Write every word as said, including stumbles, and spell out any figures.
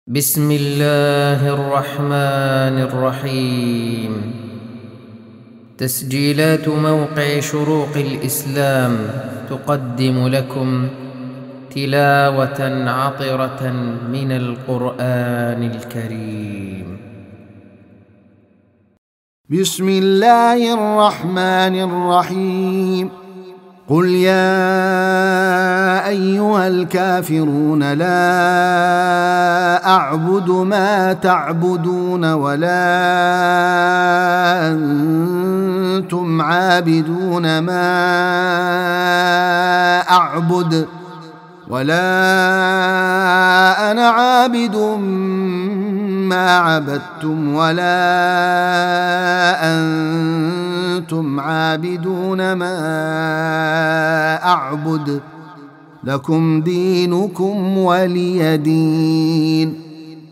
بسم الله الرحمن الرحيم. تسجيلات موقع شروق الإسلام تقدم لكم تلاوة عطرة من القرآن الكريم. بسم الله الرحمن الرحيم. قل يا أيها الكافرون لا أعبد ما تعبدون ولا أنتم عابدون ما أعبد ولا أنا عابد ما عبدتم ولا أنتم عابدون ما أعبد لكم دينكم ولي دين.